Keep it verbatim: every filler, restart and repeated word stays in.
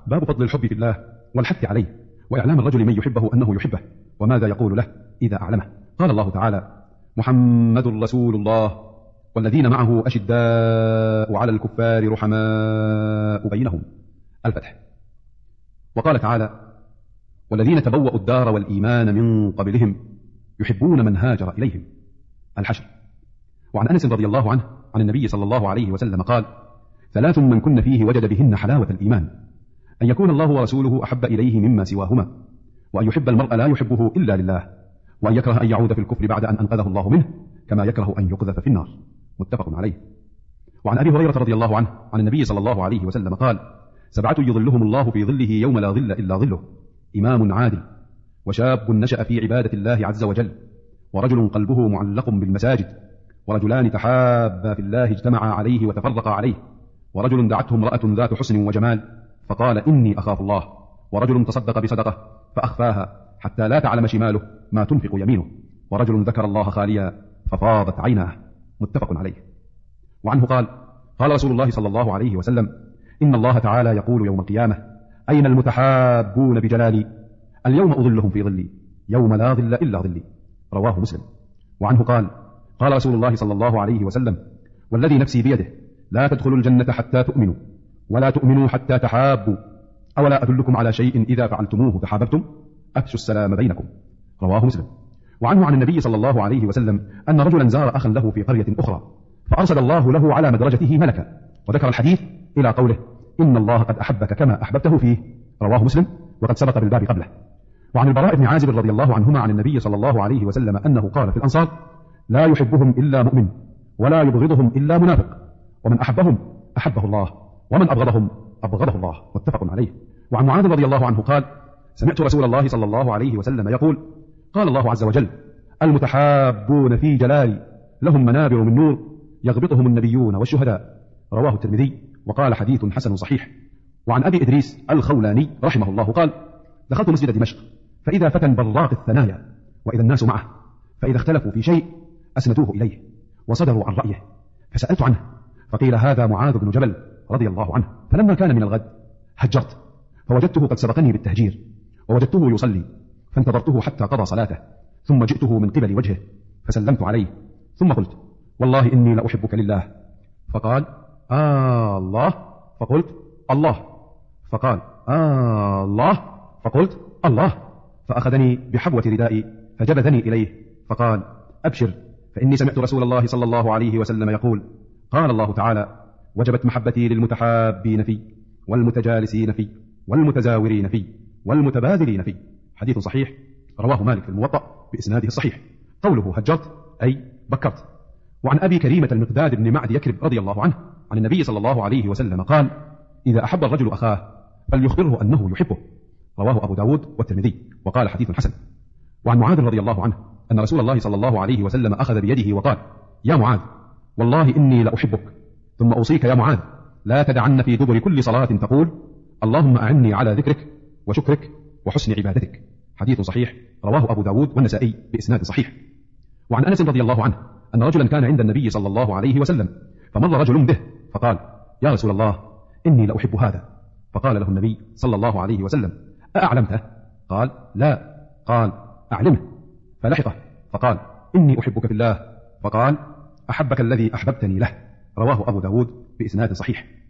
باب فضل الحب في الله والحث عليه وإعلام الرجل من يحبه أنه يحبه وماذا يقول له إذا أعلمه. قال الله تعالى: محمد رسول الله والذين معه أشداء على الكفار رحماء بينهم. الفتح. وقال تعالى: والذين تبوأوا الدار والإيمان من قبلهم يحبون من هاجر إليهم. الحشر. وعن أنس رضي الله عنه عن النبي صلى الله عليه وسلم قال: ثلاث من كن فيه وجد بهن حلاوة الإيمان: أن يكون الله ورسوله أحب إليه مما سواهما، وأن يحب المرء لا يحبه إلا لله، وأن يكره أن يعود في الكفر بعد أن أنقذه الله منه كما يكره أن يقذف في النار. متفق عليه. وعن أبي هريرة رضي الله عنه عن النبي صلى الله عليه وسلم قال: سبعة يظلهم الله في ظله يوم لا ظل إلا ظله: إمام عادل، وشاب نشأ في عبادة الله عز وجل، ورجل قلبه معلق بالمساجد، ورجلان تحابا في الله اجتمعا عليه وتفرقا عليه، ورجل دعته امرأة ذات حسن وجمال فقال: إني أخاف الله، ورجل تصدق بصدقة فأخفاها حتى لا تعلم شماله ما تنفق يمينه، ورجل ذكر الله خاليا ففاضت عيناه. متفق عليه. وعنه قال: قال رسول الله صلى الله عليه وسلم: إن الله تعالى يقول يوم القيامة: أين المتحابون بجلالي؟ اليوم أظلهم في ظلي يوم لا ظل إلا ظلي. رواه مسلم. وعنه قال: قال رسول الله صلى الله عليه وسلم: والذي نفسي بيده لا تدخلوا الجنة حتى تؤمنوا، ولا تؤمنوا حتى تحابوا، أولا أدلكم على شيء إذا فعلتموه تحاببتم؟ أفشوا السلام بينكم. رواه مسلم. وعنه عن النبي صلى الله عليه وسلم أن رجلا زار أخا له في قرية أخرى فأرسل الله له على مدرجته ملكا، وذكر الحديث إلى قوله: إن الله قد أحبك كما أحببته فيه. رواه مسلم، وقد سبق بالباب قبله. وعن البراء بن عازب رضي الله عنهما عن النبي صلى الله عليه وسلم أنه قال في الأنصار: لا يحبهم إلا مؤمن، ولا يبغضهم إلا منافق، ومن أحبهم أحبه الله، ومن أبغضهم أبغضه الله. متفق عليه. وعن معاذ رضي الله عنه قال: سمعت رسول الله صلى الله عليه وسلم يقول: قال الله عز وجل: المتحابون في جلالي لهم منابر من نور يغبطهم النبيون والشهداء. رواه الترمذي وقال: حديث حسن صحيح. وعن أبي إدريس الخولاني رحمه الله قال: دخلت مسجد دمشق فإذا فتى براق الثنايا وإذا الناس معه، فإذا اختلفوا في شيء أسندوه إليه وصدروا عن رأيه، فسألت عنه فقيل: هذا معاذ بن جبل رضي الله عنه. فلما كان من الغد هجرت فوجدته قد سبقني بالتهجير، ووجدته يصلي فانتظرته حتى قضى صلاته، ثم جئته من قبل وجهه فسلمت عليه، ثم قلت: والله إني لأحبك لله. فقال: آه الله. فقلت: الله. فقال: آه الله. فقلت: الله. فأخذني بحبوة ردائي فجبذني إليه فقال: أبشر، فإني سمعت رسول الله صلى الله عليه وسلم يقول: قال الله تعالى: وجبت محبتي للمتحابين في، والمتجالسين في، والمتزاورين في، والمتبادلين في. حديث صحيح. رواه مالك في الموطأ بإسناده الصحيح. قوله هجرت أي بكرت. وعن أبي كريمة المقداد بن معد يكرب رضي الله عنه عن النبي صلى الله عليه وسلم قال: إذا أحب الرجل أخاه فليخبره أنه يحبه. رواه أبو داود والترمذي وقال: حديث حسن. وعن معاذ رضي الله عنه أن رسول الله صلى الله عليه وسلم أخذ بيده وقال: يا معاذ، والله إني لأحبك، ثم أوصيك يا معاذ لا تدعن في دبر كل صلاة تقول: اللهم أعني على ذكرك وشكرك وحسن عبادتك. حديث صحيح. رواه أبو داود والنسائي بإسناد صحيح. وعن أنس رضي الله عنه أن رجلا كان عند النبي صلى الله عليه وسلم فمر رجل به فقال: يا رسول الله، إني لأحب هذا. فقال له النبي صلى الله عليه وسلم: أأعلمته؟ قال: لا. قال: أعلمه. فلحقه فقال: إني أحبك في الله. فقال: أحبك الذي أحببتني له. رواه أبو داود بإسناد صحيح.